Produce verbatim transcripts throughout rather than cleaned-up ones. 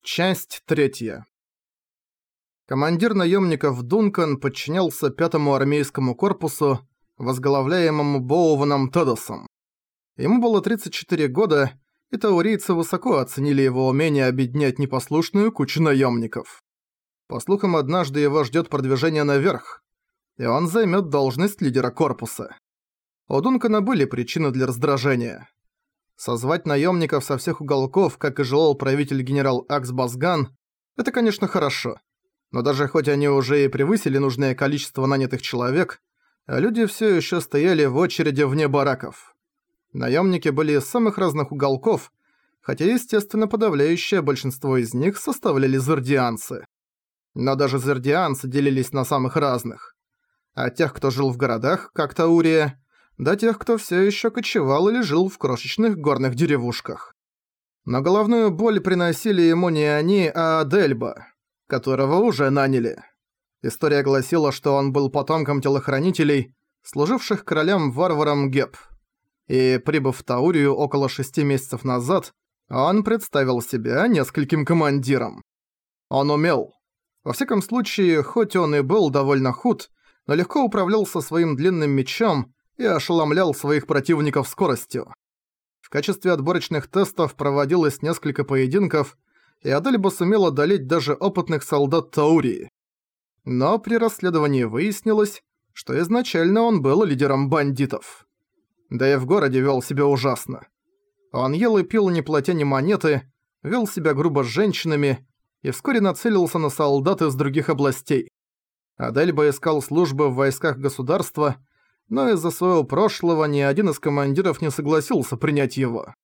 Часть третья. Командир наемников Дункан подчинялся пятому армейскому корпусу, возглавляемому Боуваном Тедосом. Ему было тридцать четыре года, и таурийцы высоко оценили его умение объединять непослушную кучу наемников. По слухам, однажды его ждет продвижение наверх, и он займет должность лидера корпуса. У Дункана были причины для раздражения. Созвать наемников со всех уголков, как и желал правитель генерал Акс Базган, это, конечно, хорошо. Но даже хоть они уже и превысили нужное количество нанятых человек, люди все еще стояли в очереди вне бараков. Наемники были из самых разных уголков, хотя, естественно, подавляющее большинство из них составляли зердианцы. Но даже зердианцы делились на самых разных. От тех, кто жил в городах, как Таурия, до тех, кто все еще кочевал или жил в крошечных горных деревушках. Но головную боль приносили ему не они, а Адельба, которого уже наняли. История гласила, что он был потомком телохранителей, служивших королям-варварам Геб. И, прибыв в Таурию около шести месяцев назад, он представил себя нескольким командирам. Он умел. Во всяком случае, хоть он и был довольно худ, но легко управлялся своим длинным мечом и ошеломлял своих противников скоростью. В качестве отборочных тестов проводилось несколько поединков, и Адельба сумел одолеть даже опытных солдат Таурии. Но при расследовании выяснилось, что изначально он был лидером бандитов. Да и в городе вел себя ужасно. Он ел и пил, не платя ни монеты, вел себя грубо с женщинами и вскоре нацелился на солдат из других областей. Адельба искал службы в войсках государства, но из-за своего прошлого ни один из командиров не согласился принять его.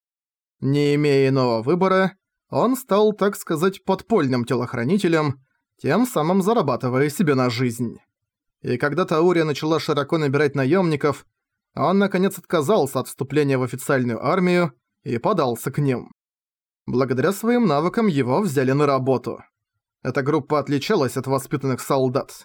Не имея иного выбора, он стал, так сказать, подпольным телохранителем, тем самым зарабатывая себе на жизнь. И когда Таурия начала широко набирать наемников, он наконец отказался от вступления в официальную армию и подался к ним. Благодаря своим навыкам его взяли на работу. Эта группа отличалась от воспитанных солдат.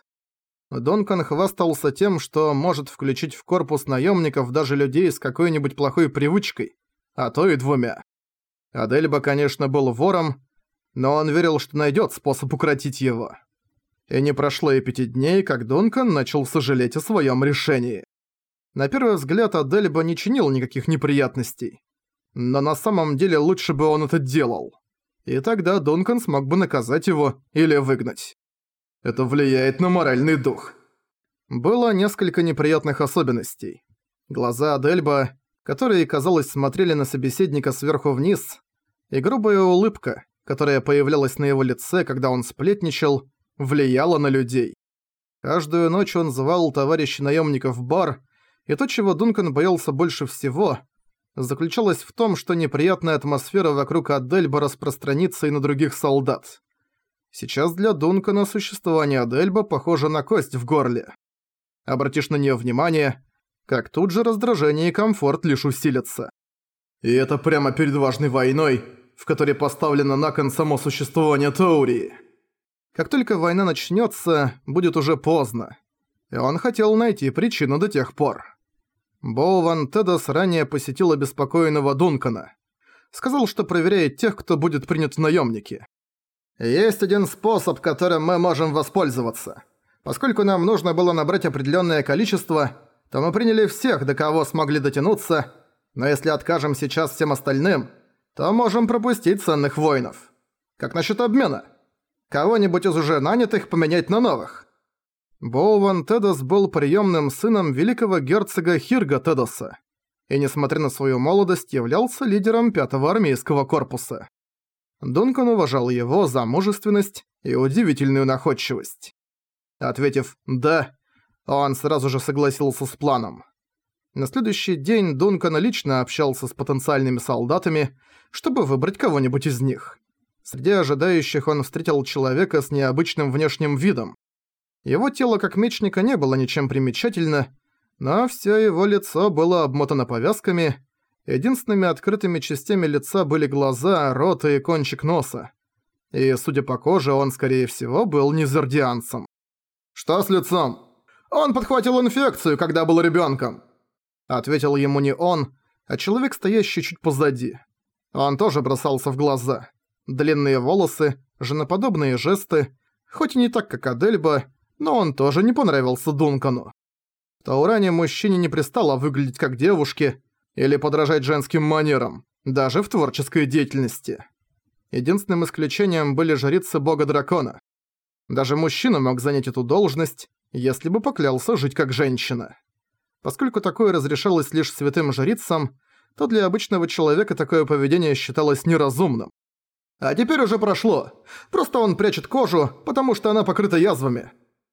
Дункан хвастался тем, что может включить в корпус наемников даже людей с какой-нибудь плохой привычкой, а то и двумя. Адельба, конечно, был вором, но он верил, что найдет способ укротить его. И не прошло и пяти дней, как Дункан начал сожалеть о своем решении. На первый взгляд, Адельба не чинил никаких неприятностей. Но на самом деле лучше бы он это делал. И тогда Дункан смог бы наказать его или выгнать. Это влияет на моральный дух. Было несколько неприятных особенностей. Глаза Адельба, которые, казалось, смотрели на собеседника сверху вниз, и грубая улыбка, которая появлялась на его лице, когда он сплетничал, влияла на людей. Каждую ночь он звал товарищей наемников в бар, и то, чего Дункан боялся больше всего, заключалось в том, что неприятная атмосфера вокруг Адельба распространится и на других солдат. Сейчас для Дункана существование Адельба похоже на кость в горле. Обратишь на неё внимание, как тут же раздражение и комфорт лишь усилятся. И это прямо перед важной войной, в которой поставлено на кон само существование Таурии. Как только война начнётся, будет уже поздно. И он хотел найти причину до тех пор. Боуван Тедос ранее посетил обеспокоенного Дункана. Сказал, что проверяет тех, кто будет принят в наёмники. «Есть один способ, которым мы можем воспользоваться. Поскольку нам нужно было набрать определенное количество, то мы приняли всех, до кого смогли дотянуться, но если откажем сейчас всем остальным, то можем пропустить ценных воинов. Как насчет обмена? Кого-нибудь из уже нанятых поменять на новых?» Боуван Тедос был приемным сыном великого герцога Хирга Тедоса и, несмотря на свою молодость, являлся лидером пятого армейского корпуса. Дункан уважал его за мужественность и удивительную находчивость. Ответив «да», он сразу же согласился с планом. На следующий день Дункан лично общался с потенциальными солдатами, чтобы выбрать кого-нибудь из них. Среди ожидающих он встретил человека с необычным внешним видом. Его тело как мечника не было ничем примечательно, но всё его лицо было обмотано повязками. Единственными открытыми частями лица были глаза, рот и кончик носа. И, судя по коже, он, скорее всего, был не зердианцем. «Что с лицом? Он подхватил инфекцию, когда был ребёнком», — ответил ему не он, а человек, стоящий чуть позади. Он тоже бросался в глаза. Длинные волосы, женоподобные жесты, хоть и не так, как Адельба, но он тоже не понравился Дункану. В Тауране мужчине не пристало выглядеть как девушке или подражать женским манерам, даже в творческой деятельности. Единственным исключением были жрицы бога-дракона. Даже мужчина мог занять эту должность, если бы поклялся жить как женщина. Поскольку такое разрешалось лишь святым жрицам, то для обычного человека такое поведение считалось неразумным. А теперь уже прошло. Просто он прячет кожу, потому что она покрыта язвами.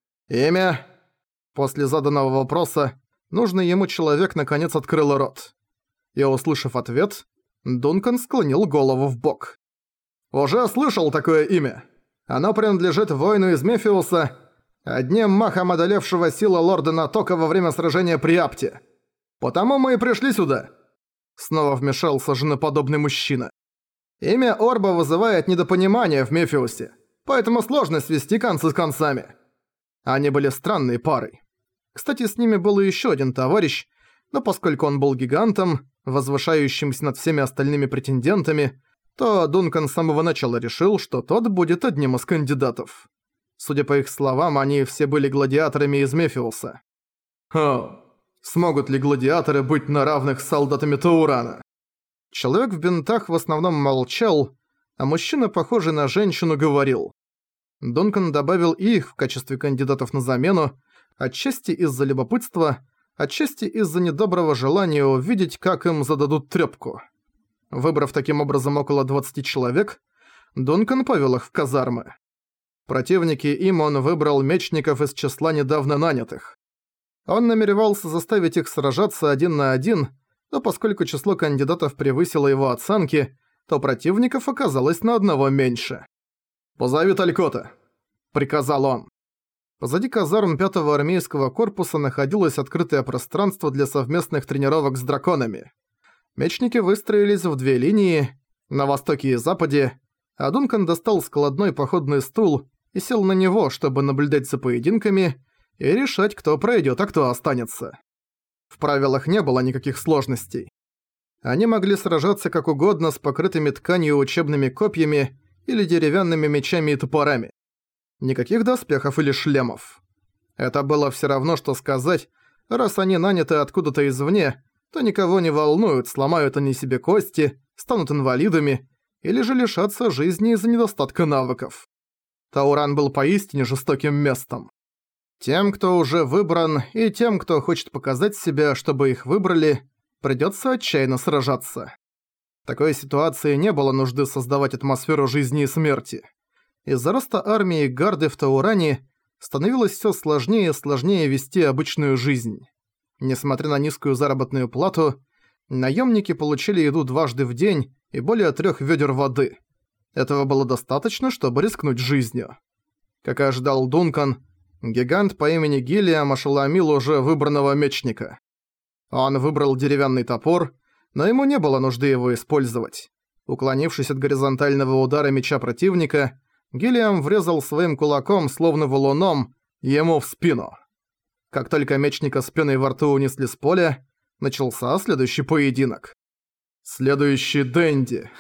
Имя? После заданного вопроса нужный ему человек наконец открыл рот. И, услышав ответ, Дункан склонил голову вбок. «Уже слышал такое имя. Оно принадлежит воину из Мефиуса, одним махом одолевшего силы лорда Натока во время сражения при Апте. Потому мы и пришли сюда». Снова вмешался женоподобный мужчина. «Имя Орба вызывает недопонимание в Мефиусе, поэтому сложно свести концы с концами». Они были странной парой. Кстати, с ними был еще один товарищ, но поскольку он был гигантом, возвышающимся над всеми остальными претендентами, то Дункан с самого начала решил, что тот будет одним из кандидатов. Судя по их словам, они все были гладиаторами из Мефиуса. Хо, смогут ли гладиаторы быть на равных с солдатами Таурана? Человек в бинтах в основном молчал, а мужчина, похожий на женщину, говорил. Дункан добавил и их в качестве кандидатов на замену, отчасти из-за любопытства, отчасти из-за недоброго желания увидеть, как им зададут трёпку. Выбрав таким образом около двадцати человек, Дункан повел их в казармы. Противники им он выбрал мечников из числа недавно нанятых. Он намеревался заставить их сражаться один на один, но поскольку число кандидатов превысило его оценки, то противников оказалось на одного меньше. «Позови Талькота», — приказал он. Позади казарм пятого армейского корпуса находилось открытое пространство для совместных тренировок с драконами. Мечники выстроились в две линии, на востоке и западе, а Дункан достал складной походный стул и сел на него, чтобы наблюдать за поединками и решать, кто пройдет, а кто останется. В правилах не было никаких сложностей. Они могли сражаться как угодно с покрытыми тканью учебными копьями или деревянными мечами и топорами. Никаких доспехов или шлемов. Это было все равно, что сказать, раз они наняты откуда-то извне, то никого не волнуют, сломают они себе кости, станут инвалидами или же лишатся жизни из-за недостатка навыков. Тауран был поистине жестоким местом. Тем, кто уже выбран, и тем, кто хочет показать себя, чтобы их выбрали, придётся отчаянно сражаться. В такой ситуации не было нужды создавать атмосферу жизни и смерти. Из-за роста армии и гарды в Тауране становилось всё сложнее и сложнее вести обычную жизнь. Несмотря на низкую заработную плату, наёмники получили еду дважды в день и более трёх ведер воды. Этого было достаточно, чтобы рискнуть жизнью. Как и ожидал Дункан, гигант по имени Гиллиам ошеломил уже выбранного мечника. Он выбрал деревянный топор, но ему не было нужды его использовать. Уклонившись от горизонтального удара меча противника, Гиллиам врезал своим кулаком, словно валуном, ему в спину. Как только мечника с пеной во рту унесли с поля, начался следующий поединок. Следующий Дэнди.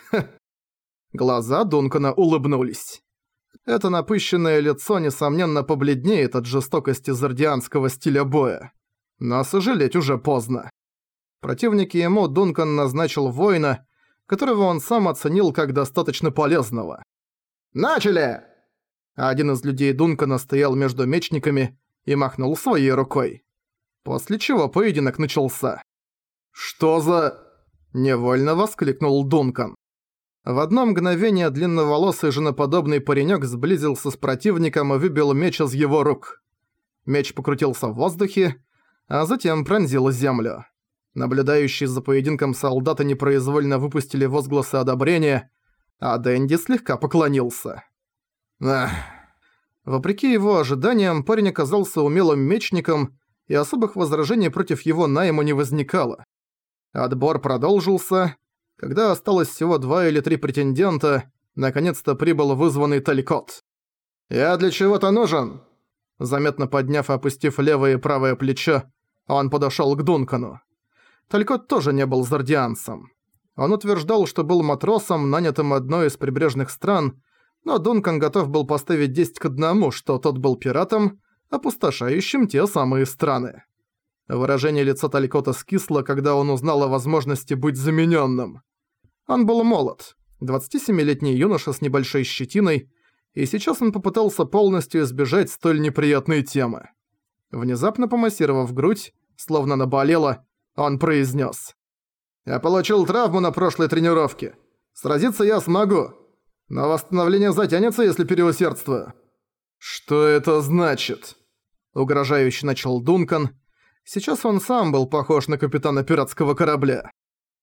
Глаза Дункана улыбнулись. Это напыщенное лицо, несомненно, побледнеет от жестокости зардианского стиля боя. Но сожалеть уже поздно. Противники ему Дункан назначил воина, которого он сам оценил как достаточно полезного. «Начали!» Один из людей Дункана стоял между мечниками и махнул своей рукой. После чего поединок начался. «Что за...» – невольно воскликнул Дункан. В одно мгновение длинноволосый женоподобный паренёк сблизился с противником и выбил меч из его рук. Меч покрутился в воздухе, а затем пронзил землю. Наблюдающие за поединком солдаты непроизвольно выпустили возгласы одобрения, а Дэнди слегка поклонился. Ах. Вопреки его ожиданиям, парень оказался умелым мечником, и особых возражений против его найма не возникало. Отбор продолжился. Когда осталось всего два или три претендента, наконец-то прибыл вызванный Талькот. «Я для чего-то нужен!» Заметно подняв и опустив левое и правое плечо, он подошёл к Дункану. Талькот тоже не был зардианцем. Он утверждал, что был матросом, нанятым одной из прибрежных стран, но Дункан готов был поставить десять к одному, что тот был пиратом, опустошающим те самые страны. Выражение лица Талькота скисло, когда он узнал о возможности быть замененным. Он был молод, двадцатисемилетний юноша с небольшой щетиной, и сейчас он попытался полностью избежать столь неприятной темы. Внезапно помассировав грудь, словно наболело, он произнес: «Я получил травму на прошлой тренировке. Сразиться я смогу, но восстановление затянется, если переусердствую». «Что это значит?» – угрожающе начал Дункан. Сейчас он сам был похож на капитана пиратского корабля.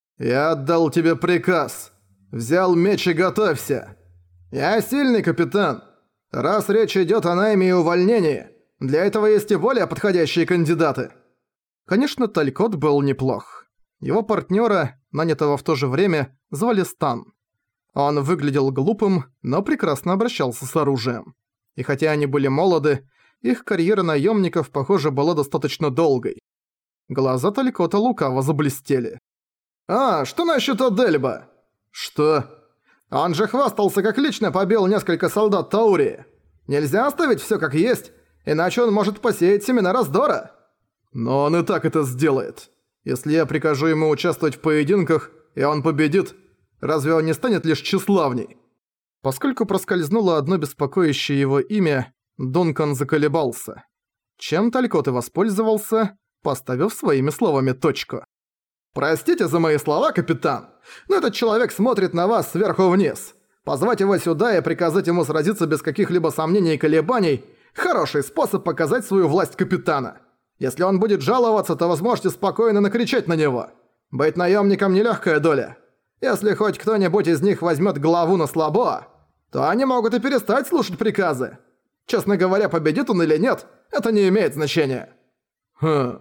«Я отдал тебе приказ. Взял меч и готовься. Я сильный капитан. Раз речь идёт о найме и увольнении, для этого есть и более подходящие кандидаты». Конечно, Талькот был неплох. Его партнёра, нанятого в то же время, звали Стан. Он выглядел глупым, но прекрасно обращался с оружием. И хотя они были молоды, их карьера наемников, похоже, была достаточно долгой. Глаза Талькота лукаво заблестели. «А, что насчет Адельба?» «Что?» «Он же хвастался, как лично побил несколько солдат Таурии. Нельзя оставить всё как есть, иначе он может посеять семена раздора». «Но он и так это сделает. Если я прикажу ему участвовать в поединках, и он победит, разве он не станет лишь тщеславней?» Поскольку проскользнуло одно беспокоящее его имя, Дункан заколебался. Чем Талькот и воспользовался, поставив своими словами точку. «Простите за мои слова, капитан, но этот человек смотрит на вас сверху вниз. Позвать его сюда и приказать ему сразиться без каких-либо сомнений и колебаний – хороший способ показать свою власть капитана. Если он будет жаловаться, то вы сможете спокойно накричать на него. Быть наемником – нелегкая доля. Если хоть кто-нибудь из них возьмет главу на слабо, то они могут и перестать слушать приказы. Честно говоря, победит он или нет, это не имеет значения». «Хм...»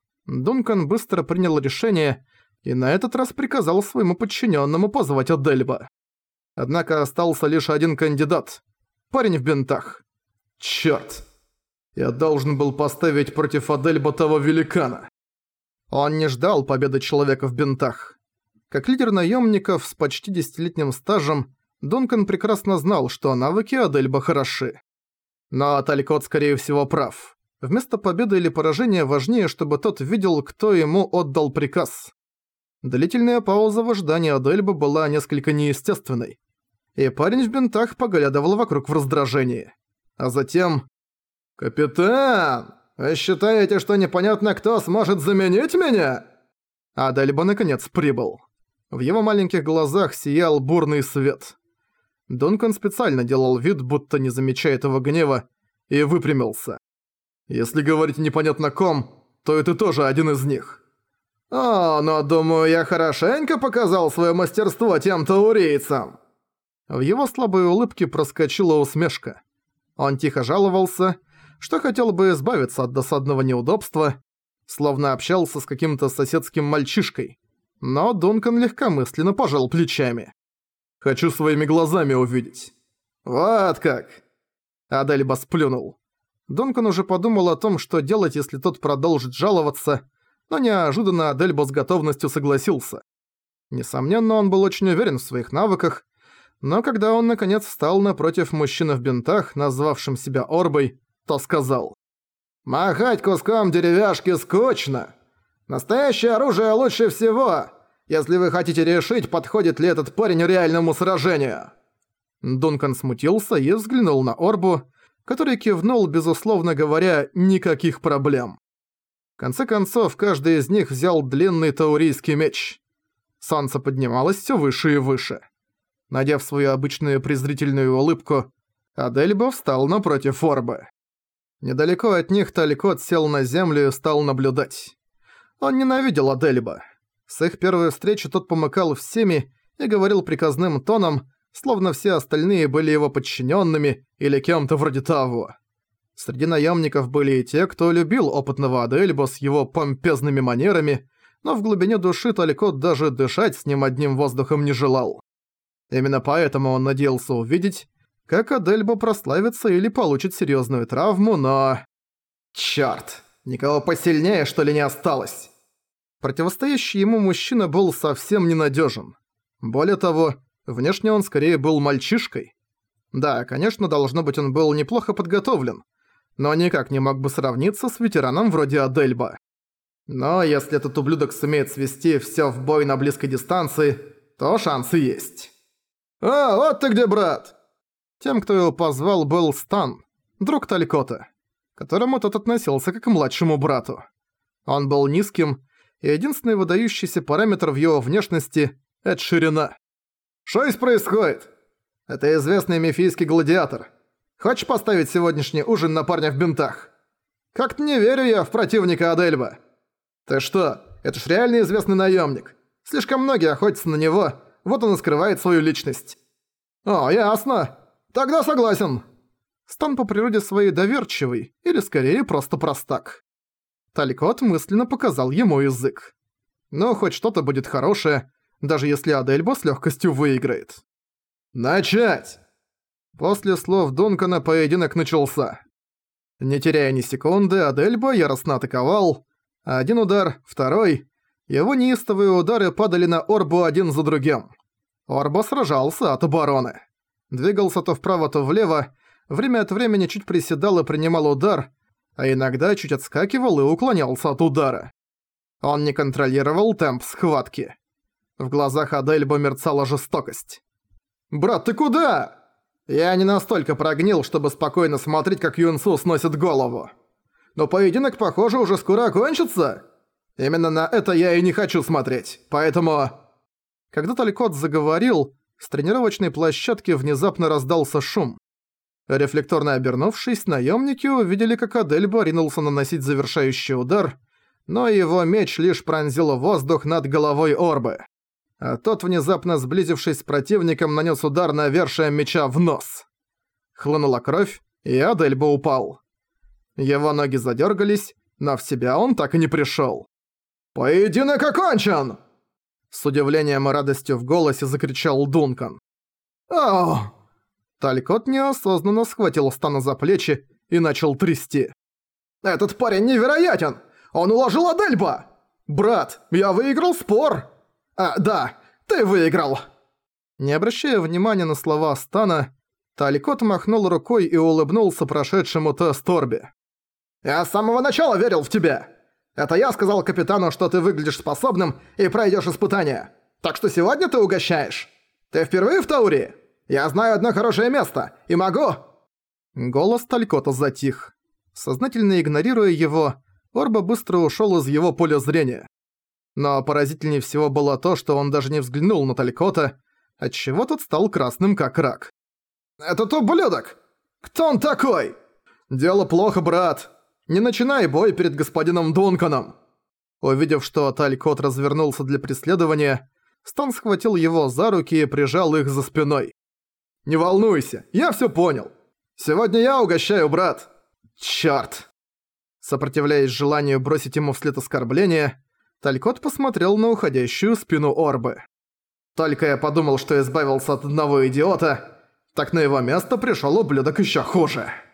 Дункан быстро принял решение и на этот раз приказал своему подчиненному позвать Адельба. Однако остался лишь один кандидат – парень в бинтах. «Чёрт! Я должен был поставить против Адельба того великана». Он не ждал победы человека в бинтах. Как лидер наемников с почти десятилетним стажем, Дункан прекрасно знал, что навыки Адельба хороши. Но Талькот, скорее всего, прав. Вместо победы или поражения важнее, чтобы тот видел, кто ему отдал приказ. Длительная пауза в ожидании Адельба была несколько неестественной. И парень в бинтах поглядывал вокруг в раздражении. А затем... «Капитан, вы считаете, что непонятно кто сможет заменить меня?» Адельба наконец прибыл. В его маленьких глазах сиял бурный свет. Дункан специально делал вид, будто не замечает его гнева, и выпрямился. «Если говорить непонятно ком, то это тоже один из них». «О, но думаю, я хорошенько показал свое мастерство тем таурийцам». В его слабой улыбке проскочила усмешка. Он тихо жаловался, что хотел бы избавиться от досадного неудобства, словно общался с каким-то соседским мальчишкой. Но Дункан легкомысленно пожал плечами. «Хочу своими глазами увидеть». «Вот как!» Адельба сплюнул. Дункан уже подумал о том, что делать, если тот продолжит жаловаться, но неожиданно Адельба с готовностью согласился. Несомненно, он был очень уверен в своих навыках, но когда он наконец встал напротив мужчины в бинтах, назвавшим себя Орбой, то сказал: «Махать куском деревяшки скучно. Настоящее оружие лучше всего, если вы хотите решить, подходит ли этот парень реальному сражению». Дункан смутился и взглянул на Орбу, который кивнул, безусловно говоря, никаких проблем. В конце концов, каждый из них взял длинный таурийский меч. Солнце поднималось все выше и выше. Надев свою обычную презрительную улыбку, Адельба встал напротив Орбы. Недалеко от них Талькот сел на землю и стал наблюдать. Он ненавидел Адельба. С их первой встречи тот помыкал всеми и говорил приказным тоном, словно все остальные были его подчиненными или кем-то вроде того. Среди наемников были и те, кто любил опытного Адельба с его помпезными манерами, но в глубине души Талькот даже дышать с ним одним воздухом не желал. Именно поэтому он надеялся увидеть, как Адельба прославится или получит серьезную травму, но... Чёрт, никого посильнее, что ли, не осталось? Противостоящий ему мужчина был совсем ненадежен. Более того, внешне он скорее был мальчишкой. Да, конечно, должно быть, он был неплохо подготовлен, но никак не мог бы сравниться с ветераном вроде Адельба. Но если этот ублюдок сумеет свести всё в бой на близкой дистанции, то шансы есть. «А, вот ты где, брат!» Тем, кто его позвал, был Стан, друг Талькота, к которому тот относился как к младшему брату. Он был низким, и единственный выдающийся параметр в его внешности – это ширина. «Что здесь происходит? Это известный мифийский гладиатор. Хочешь поставить сегодняшний ужин на парня в бинтах? Как-то не верю я в противника Адельба. Ты что, это ж реально известный наемник. Слишком многие охотятся на него, вот он и скрывает свою личность». «О, ясно. Тогда согласен». Стан по природе своей доверчивый, или скорее просто простак. Талькот мысленно показал ему язык. Но хоть что-то будет хорошее, даже если Адельба с легкостью выиграет. «Начать!» После слов Дункана поединок начался. Не теряя ни секунды, Адельба яростно атаковал. Один удар, второй. Его неистовые удары падали на Орбу один за другим. Орба сражался от обороны. Двигался то вправо, то влево, время от времени чуть приседал и принимал удар, а иногда чуть отскакивал и уклонялся от удара. Он не контролировал темп схватки. В глазах Адельба мерцала жестокость. «Брат, ты куда?» Я не настолько прогнил, чтобы спокойно смотреть, как Юнсу сносит голову. Но поединок, похоже, уже скоро окончится. Именно на это я и не хочу смотреть, поэтому... Когда Талькот заговорил, с тренировочной площадки внезапно раздался шум. Рефлекторно обернувшись, наемники увидели, как Адельба ринулся наносить завершающий удар, но его меч лишь пронзил воздух над головой Орбы. А тот, внезапно сблизившись с противником, нанес удар навершием меча в нос. Хлынула кровь, и Адельба упал. Его ноги задергались, но в себя он так и не пришел. «Поединок окончен!» С удивлением и радостью в голосе закричал Дункан. «Ау!» Талькот неосознанно схватил Стана за плечи и начал трясти. «Этот парень невероятен! Он уложил Адельба! Брат, я выиграл спор!» «А, да, ты выиграл!» Не обращая внимания на слова Стана, Талькот махнул рукой и улыбнулся прошедшему тест Орбе. «Я с самого начала верил в тебя! Это я сказал капитану, что ты выглядишь способным и пройдешь испытание. Так что сегодня ты угощаешь. Ты впервые в Таурии? Я знаю одно хорошее место и могу...» Голос Талькота затих. Сознательно игнорируя его, Орба быстро ушёл из его поля зрения. Но поразительнее всего было то, что он даже не взглянул на Талькота, отчего тот стал красным как рак. «Этот ублюдок! Кто он такой?» «Дело плохо, брат. Не начинай бой перед господином Дунканом!» Увидев, что Талькот развернулся для преследования, Стан схватил его за руки и прижал их за спиной. «Не волнуйся, я всё понял. Сегодня я угощаю, брат!» «Чёрт!» Сопротивляясь желанию бросить ему вслед оскорбления, Талькот посмотрел на уходящую спину Орбы. «Только я подумал, что избавился от одного идиота, так на его место пришёл ублюдок ещё хуже!»